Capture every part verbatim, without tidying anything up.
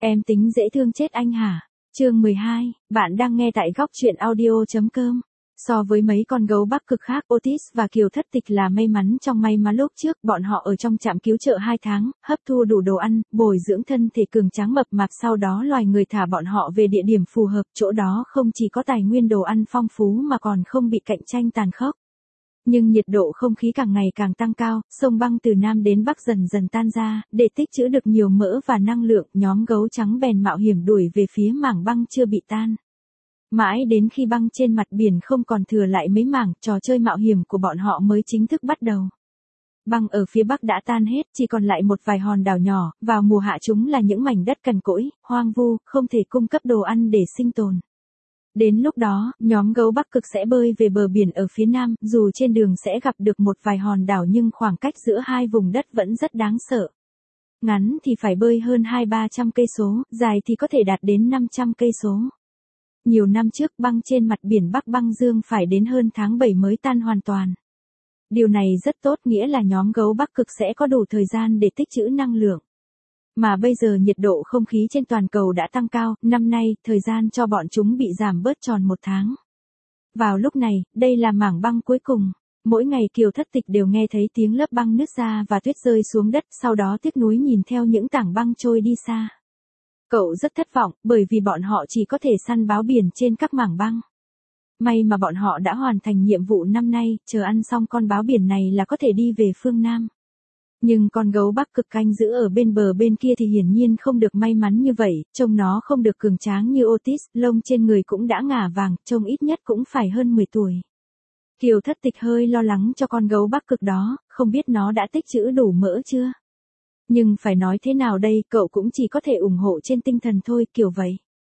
Em tính dễ thương chết anh hả? Chương mười hai, bạn đang nghe tại góc truyện audio.com. So với mấy con gấu Bắc Cực khác, Otis và Kiều Thất Tịch là may mắn trong may mắn lúc trước bọn họ ở trong trạm cứu trợ hai tháng, hấp thu đủ đồ ăn, bồi dưỡng thân thể cường tráng mập mạp, sau đó loài người thả bọn họ về địa điểm phù hợp, chỗ đó không chỉ có tài nguyên đồ ăn phong phú mà còn không bị cạnh tranh tàn khốc. Nhưng nhiệt độ không khí càng ngày càng tăng cao, sông băng từ Nam đến Bắc dần dần tan ra, để tích trữ được nhiều mỡ và năng lượng, nhóm gấu trắng bèn mạo hiểm đuổi về phía mảng băng chưa bị tan. Mãi đến khi băng trên mặt biển không còn thừa lại mấy mảng, trò chơi mạo hiểm của bọn họ mới chính thức bắt đầu. Băng ở phía Bắc đã tan hết, chỉ còn lại một vài hòn đảo nhỏ, vào mùa hạ chúng là những mảnh đất cằn cỗi, hoang vu, không thể cung cấp đồ ăn để sinh tồn. Đến lúc đó, nhóm gấu Bắc Cực sẽ bơi về bờ biển ở phía Nam, dù trên đường sẽ gặp được một vài hòn đảo nhưng khoảng cách giữa hai vùng đất vẫn rất đáng sợ. Ngắn thì phải bơi hơn hai ba trăm cây số, dài thì có thể đạt đến năm trăm cây số. Nhiều năm trước băng trên mặt biển Bắc Băng Dương phải đến hơn tháng bảy mới tan hoàn toàn. Điều này rất tốt, nghĩa là nhóm gấu Bắc Cực sẽ có đủ thời gian để tích trữ năng lượng. Mà bây giờ nhiệt độ không khí trên toàn cầu đã tăng cao, năm nay, thời gian cho bọn chúng bị giảm bớt tròn một tháng. Vào lúc này, đây là mảng băng cuối cùng. Mỗi ngày Kiều Thất Tịch đều nghe thấy tiếng lớp băng nứt ra và tuyết rơi xuống đất, sau đó tiếc nuối nhìn theo những tảng băng trôi đi xa. Cậu rất thất vọng, bởi vì bọn họ chỉ có thể săn báo biển trên các mảng băng. May mà bọn họ đã hoàn thành nhiệm vụ năm nay, chờ ăn xong con báo biển này là có thể đi về phương Nam. Nhưng con gấu Bắc Cực canh giữ ở bên bờ bên kia thì hiển nhiên không được may mắn như vậy, trông nó không được cường tráng như Otis, lông trên người cũng đã ngả vàng, trông ít nhất cũng phải hơn mười tuổi. Kiều Thất Tịch hơi lo lắng cho con gấu Bắc Cực đó, không biết nó đã tích trữ đủ mỡ chưa? Nhưng phải nói thế nào đây, cậu cũng chỉ có thể ủng hộ trên tinh thần thôi, kiểu vậy.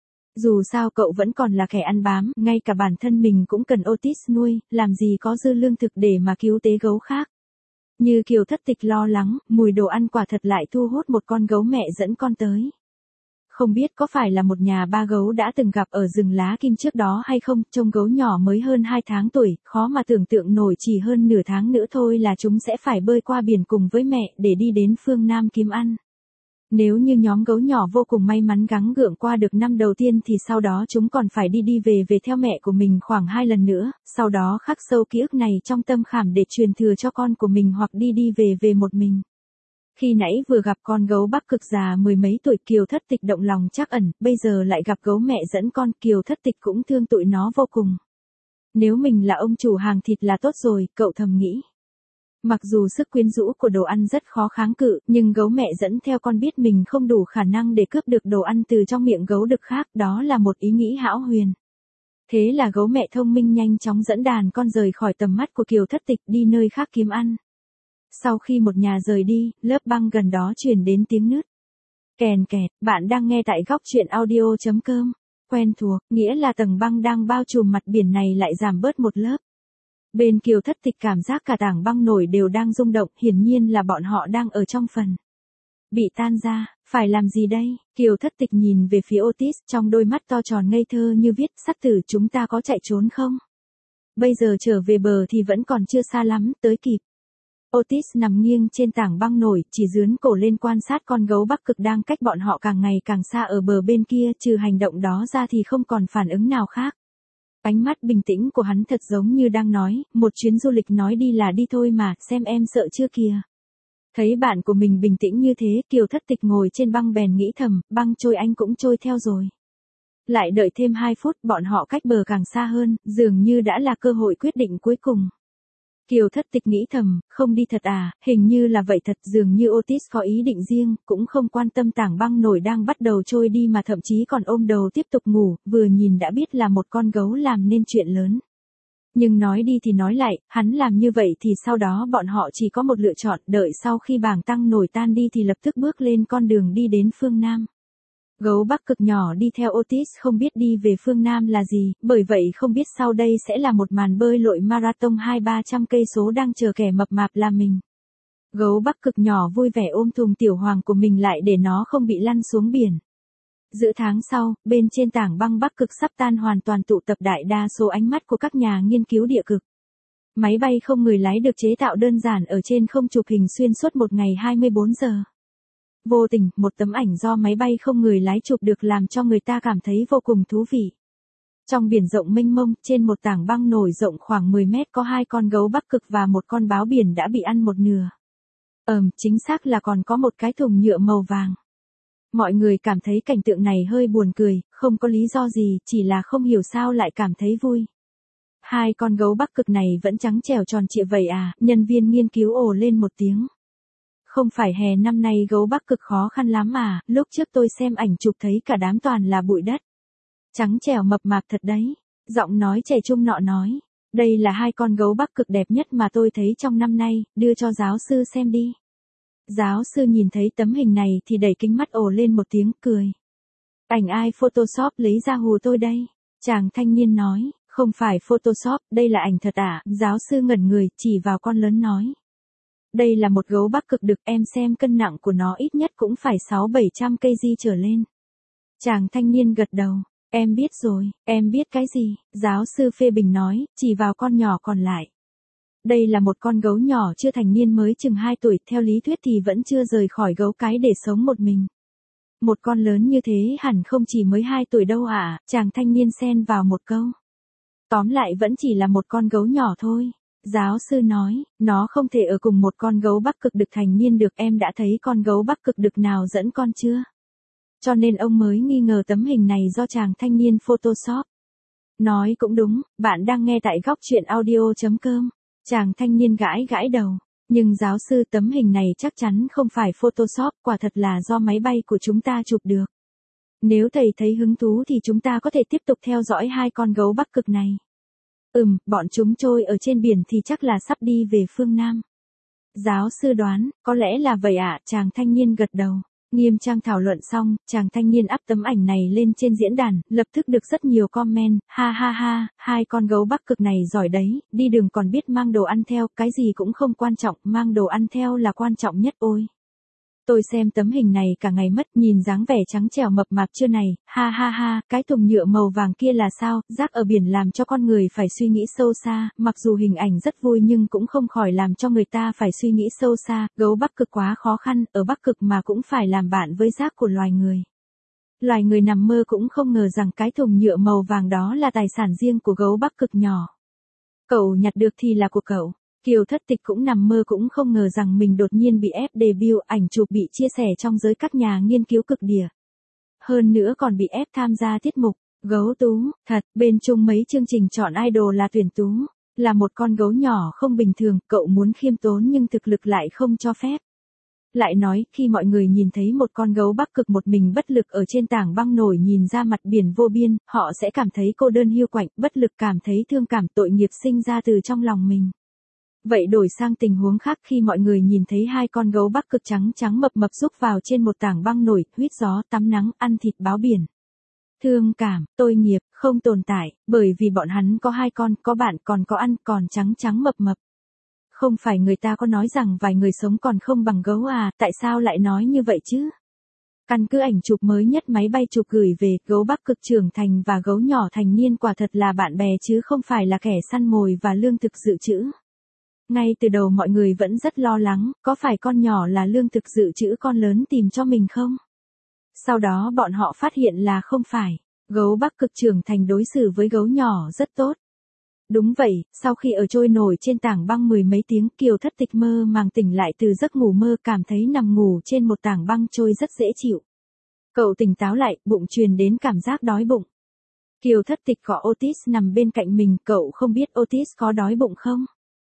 Dù sao cậu vẫn còn là kẻ ăn bám, ngay cả bản thân mình cũng cần Otis nuôi, làm gì có dư lương thực để mà cứu tế gấu khác. Như Kiều Thất Tịch lo lắng, mùi đồ ăn quả thật lại thu hút một con gấu mẹ dẫn con tới. Không biết có phải là một nhà ba gấu đã từng gặp ở rừng lá kim trước đó hay không, trông gấu nhỏ mới hơn hai tháng tuổi, khó mà tưởng tượng nổi chỉ hơn nửa tháng nữa thôi là chúng sẽ phải bơi qua biển cùng với mẹ để đi đến phương Nam kiếm ăn. Nếu như nhóm gấu nhỏ vô cùng may mắn gắng gượng qua được năm đầu tiên thì sau đó chúng còn phải đi đi về về theo mẹ của mình khoảng hai lần nữa, sau đó khắc sâu ký ức này trong tâm khảm để truyền thừa cho con của mình hoặc đi đi về về một mình. Khi nãy vừa gặp con gấu Bắc Cực già mười mấy tuổi, Kiều Thất Tịch động lòng trắc ẩn, bây giờ lại gặp gấu mẹ dẫn con, Kiều Thất Tịch cũng thương tụi nó vô cùng. Nếu mình là ông chủ hàng thịt là tốt rồi, cậu thầm nghĩ. Mặc dù sức quyến rũ của đồ ăn rất khó kháng cự, nhưng gấu mẹ dẫn theo con biết mình không đủ khả năng để cướp được đồ ăn từ trong miệng gấu đực khác, đó là một ý nghĩ hão huyền. Thế là gấu mẹ thông minh nhanh chóng dẫn đàn con rời khỏi tầm mắt của Kiều Thất Tịch đi nơi khác kiếm ăn. Sau khi một nhà rời đi, lớp băng gần đó truyền đến tiếng nứt. Kèn kẹt, bạn đang nghe tại góc truyện audio.com. Quen thuộc, nghĩa là tầng băng đang bao trùm mặt biển này lại giảm bớt một lớp. Bên Kiều Thất Tịch cảm giác cả tảng băng nổi đều đang rung động, hiển nhiên là bọn họ đang ở trong phần bị tan ra, phải làm gì đây? Kiều Thất Tịch nhìn về phía Otis, trong đôi mắt to tròn ngây thơ như viết, sắc tử, chúng ta có chạy trốn không? Bây giờ trở về bờ thì vẫn còn chưa xa lắm, tới kịp. Otis nằm nghiêng trên tảng băng nổi, chỉ dướn cổ lên quan sát con gấu Bắc Cực đang cách bọn họ càng ngày càng xa ở bờ bên kia, trừ hành động đó ra thì không còn phản ứng nào khác. Ánh mắt bình tĩnh của hắn thật giống như đang nói, một chuyến du lịch nói đi là đi thôi mà, xem em sợ chưa kìa. Thấy bạn của mình bình tĩnh như thế, Kiều Thất Tịch ngồi trên băng bèn nghĩ thầm, băng trôi anh cũng trôi theo rồi. Lại đợi thêm hai phút, bọn họ cách bờ càng xa hơn, dường như đã là cơ hội quyết định cuối cùng. Kiều Thất Tịch nghĩ thầm, không đi thật à, hình như là vậy thật, dường như Otis có ý định riêng, cũng không quan tâm tảng băng nổi đang bắt đầu trôi đi mà thậm chí còn ôm đầu tiếp tục ngủ, vừa nhìn đã biết là một con gấu làm nên chuyện lớn. Nhưng nói đi thì nói lại, hắn làm như vậy thì sau đó bọn họ chỉ có một lựa chọn, đợi sau khi bảng tăng nổi tan đi thì lập tức bước lên con đường đi đến phương Nam. Gấu Bắc Cực nhỏ đi theo Otis không biết đi về phương Nam là gì, bởi vậy không biết sau đây sẽ là một màn bơi lội marathon hai ba trăm cây số đang chờ kẻ mập mạp làm mình. Gấu Bắc Cực nhỏ vui vẻ ôm thùng tiểu hoàng của mình lại để nó không bị lăn xuống biển. Giữa tháng sau, bên trên tảng băng Bắc Cực sắp tan hoàn toàn tụ tập đại đa số ánh mắt của các nhà nghiên cứu địa cực. Máy bay không người lái được chế tạo đơn giản ở trên không chụp hình xuyên suốt một ngày hai mươi bốn giờ. Vô tình, một tấm ảnh do máy bay không người lái chụp được làm cho người ta cảm thấy vô cùng thú vị. Trong biển rộng mênh mông, trên một tảng băng nổi rộng khoảng mười mét có hai con gấu Bắc Cực và một con báo biển đã bị ăn một nửa. Ừm, chính xác là còn có một cái thùng nhựa màu vàng. Mọi người cảm thấy cảnh tượng này hơi buồn cười, không có lý do gì, chỉ là không hiểu sao lại cảm thấy vui. Hai con gấu Bắc Cực này vẫn trắng trẻo tròn trịa vậy à, nhân viên nghiên cứu ồ lên một tiếng. Không phải hè năm nay gấu Bắc Cực khó khăn lắm à, lúc trước tôi xem ảnh chụp thấy cả đám toàn là bụi đất. Trắng trẻo mập mạp thật đấy. Giọng nói trẻ trung nọ nói. Đây là hai con gấu Bắc Cực đẹp nhất mà tôi thấy trong năm nay, đưa cho giáo sư xem đi. Giáo sư nhìn thấy tấm hình này thì đẩy kính mắt ồ lên một tiếng cười. Ảnh ai Photoshop lấy ra hù tôi đây? Chàng thanh niên nói, không phải Photoshop, đây là ảnh thật à? Giáo sư ngẩn người, chỉ vào con lớn nói. Đây là một gấu Bắc Cực đực, em xem cân nặng của nó ít nhất cũng phải sáu bảy trăm ki lô gam trở lên. Chàng thanh niên gật đầu. Em biết rồi, em biết cái gì? Giáo sư phê bình nói, chỉ vào con nhỏ còn lại. Đây là một con gấu nhỏ chưa thành niên mới chừng hai tuổi, theo lý thuyết thì vẫn chưa rời khỏi gấu cái để sống một mình. Một con lớn như thế hẳn không chỉ mới hai tuổi đâu ạ, à, chàng thanh niên xen vào một câu. Tóm lại vẫn chỉ là một con gấu nhỏ thôi. Giáo sư nói, nó không thể ở cùng một con gấu Bắc Cực đực thành niên được, em đã thấy con gấu Bắc Cực đực nào dẫn con chưa? Cho nên ông mới nghi ngờ tấm hình này do chàng thanh niên Photoshop. Nói cũng đúng, bạn đang nghe tại góc truyện audio chấm com. Chàng thanh niên gãi gãi đầu. Nhưng giáo sư, tấm hình này chắc chắn không phải Photoshop, quả thật là do máy bay của chúng ta chụp được. Nếu thầy thấy hứng thú thì chúng ta có thể tiếp tục theo dõi hai con gấu Bắc Cực này. Ừm, bọn chúng trôi ở trên biển thì chắc là sắp đi về phương Nam. Giáo sư đoán, có lẽ là vậy ạ, à, chàng thanh niên gật đầu. Nghiêm trang thảo luận xong, chàng thanh niên up tấm ảnh này lên trên diễn đàn, lập tức được rất nhiều comment, ha ha ha, hai con gấu Bắc Cực này giỏi đấy, đi đường còn biết mang đồ ăn theo, cái gì cũng không quan trọng, mang đồ ăn theo là quan trọng nhất ôi. Tôi xem tấm hình này cả ngày mất, nhìn dáng vẻ trắng trẻo mập mạp chưa này, ha ha ha, cái thùng nhựa màu vàng kia là sao, rác ở biển làm cho con người phải suy nghĩ sâu xa, mặc dù hình ảnh rất vui nhưng cũng không khỏi làm cho người ta phải suy nghĩ sâu xa, gấu Bắc Cực quá khó khăn, ở Bắc Cực mà cũng phải làm bạn với rác của loài người. Loài người nằm mơ cũng không ngờ rằng cái thùng nhựa màu vàng đó là tài sản riêng của gấu Bắc Cực nhỏ. Cậu nhặt được thì là của cậu. Kiều Thất Tịch cũng nằm mơ cũng không ngờ rằng mình đột nhiên bị ép debut, ảnh chụp bị chia sẻ trong giới các nhà nghiên cứu cực địa. Hơn nữa còn bị ép tham gia tiết mục, gấu tú, thật, bên chung mấy chương trình chọn idol là tuyển tú, là một con gấu nhỏ không bình thường, cậu muốn khiêm tốn nhưng thực lực lại không cho phép. Lại nói, khi mọi người nhìn thấy một con gấu Bắc Cực một mình bất lực ở trên tảng băng nổi nhìn ra mặt biển vô biên, họ sẽ cảm thấy cô đơn hiu quạnh, bất lực, cảm thấy thương cảm, tội nghiệp sinh ra từ trong lòng mình. Vậy đổi sang tình huống khác, khi mọi người nhìn thấy hai con gấu Bắc Cực trắng trắng mập mập rúc vào trên một tảng băng nổi, huýt gió, tắm nắng, ăn thịt báo biển. Thương cảm, tội nghiệp, không tồn tại, bởi vì bọn hắn có hai con, có bạn, còn có ăn, còn trắng trắng mập mập. Không phải người ta có nói rằng vài người sống còn không bằng gấu à, tại sao lại nói như vậy chứ? Căn cứ ảnh chụp mới nhất máy bay chụp gửi về, gấu Bắc Cực trưởng thành và gấu nhỏ thành niên quả thật là bạn bè chứ không phải là kẻ săn mồi và lương thực dự trữ. Ngay từ đầu mọi người vẫn rất lo lắng, có phải con nhỏ là lương thực dự trữ con lớn tìm cho mình không? Sau đó bọn họ phát hiện là không phải, gấu Bắc Cực trưởng thành đối xử với gấu nhỏ rất tốt. Đúng vậy, sau khi ở trôi nổi trên tảng băng mười mấy tiếng, Kiều Thất Tịch mơ màng tỉnh lại từ giấc ngủ mơ, cảm thấy nằm ngủ trên một tảng băng trôi rất dễ chịu. Cậu tỉnh táo lại, bụng truyền đến cảm giác đói bụng. Kiều Thất Tịch gọi Otis nằm bên cạnh mình, cậu không biết Otis có đói bụng không?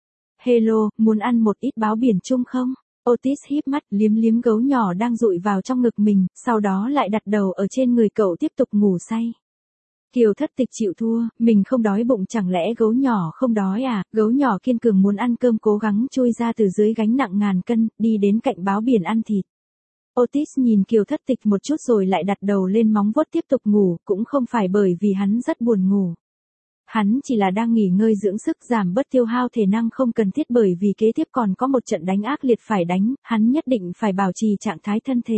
Hello, muốn ăn một ít báo biển chung không? Otis híp mắt, liếm liếm gấu nhỏ đang dụi vào trong ngực mình, sau đó lại đặt đầu ở trên người cậu tiếp tục ngủ say. Kiều Thất Tịch chịu thua, mình không đói bụng, chẳng lẽ gấu nhỏ không đói à? Gấu nhỏ kiên cường muốn ăn cơm, cố gắng chui ra từ dưới gánh nặng ngàn cân, đi đến cạnh báo biển ăn thịt. Otis nhìn Kiều Thất Tịch một chút rồi lại đặt đầu lên móng vuốt tiếp tục ngủ, cũng không phải bởi vì hắn rất buồn ngủ. Hắn chỉ là đang nghỉ ngơi dưỡng sức, giảm bớt tiêu hao thể năng không cần thiết, bởi vì kế tiếp còn có một trận đánh ác liệt phải đánh, hắn nhất định phải bảo trì trạng thái thân thể.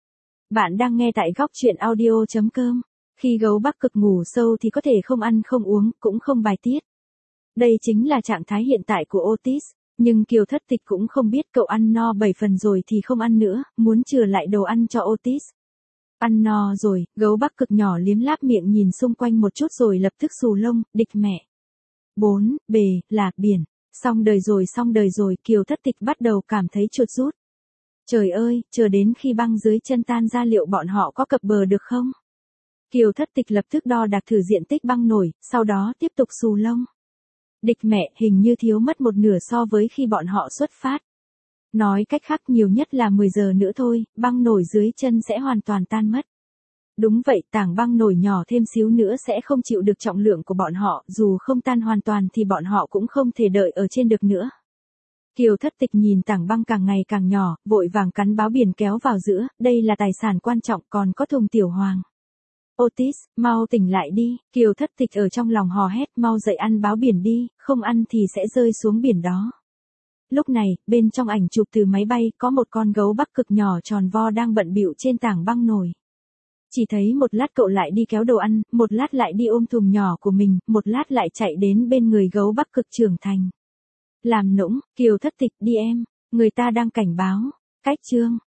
Bạn đang nghe tại góc truyện audio chấm com. Khi gấu Bắc Cực ngủ sâu thì có thể không ăn không uống, cũng không bài tiết. Đây chính là trạng thái hiện tại của Otis. Nhưng Kiều Thất Tịch cũng không biết cậu ăn no bảy phần rồi thì không ăn nữa, muốn chừa lại đồ ăn cho Otis. Ăn no rồi, gấu Bắc Cực nhỏ liếm láp miệng nhìn xung quanh một chút rồi lập tức xù lông, địch mẹ. Bốn, bề, là, biển. Xong đời rồi xong đời rồi, Kiều Thất Tịch bắt đầu cảm thấy chuột rút. Trời ơi, chờ đến khi băng dưới chân tan ra liệu bọn họ có cập bờ được không? Kiều Thất Tịch lập tức đo đạc thử diện tích băng nổi, sau đó tiếp tục xù lông. Địch mẹ, hình như thiếu mất một nửa so với khi bọn họ xuất phát. Nói cách khác nhiều nhất là mười giờ nữa thôi, băng nổi dưới chân sẽ hoàn toàn tan mất. Đúng vậy, tảng băng nổi nhỏ thêm xíu nữa sẽ không chịu được trọng lượng của bọn họ, dù không tan hoàn toàn thì bọn họ cũng không thể đợi ở trên được nữa. Kiều Thất Tịch nhìn tảng băng càng ngày càng nhỏ, vội vàng cắn báo biển kéo vào giữa, đây là tài sản quan trọng, còn có thùng tiểu hoàng. Otis, mau tỉnh lại đi, Kiều Thất Tịch ở trong lòng hò hét, mau dậy ăn báo biển đi, không ăn thì sẽ rơi xuống biển đó. Lúc này, bên trong ảnh chụp từ máy bay có một con gấu Bắc Cực nhỏ tròn vo đang bận bịu trên tảng băng nổi. Chỉ thấy một lát cậu lại đi kéo đồ ăn, một lát lại đi ôm thùng nhỏ của mình, một lát lại chạy đến bên người gấu Bắc Cực trưởng thành. Làm nũng, Kiều Thất Tịch đi em, người ta đang cảnh báo. Cách chương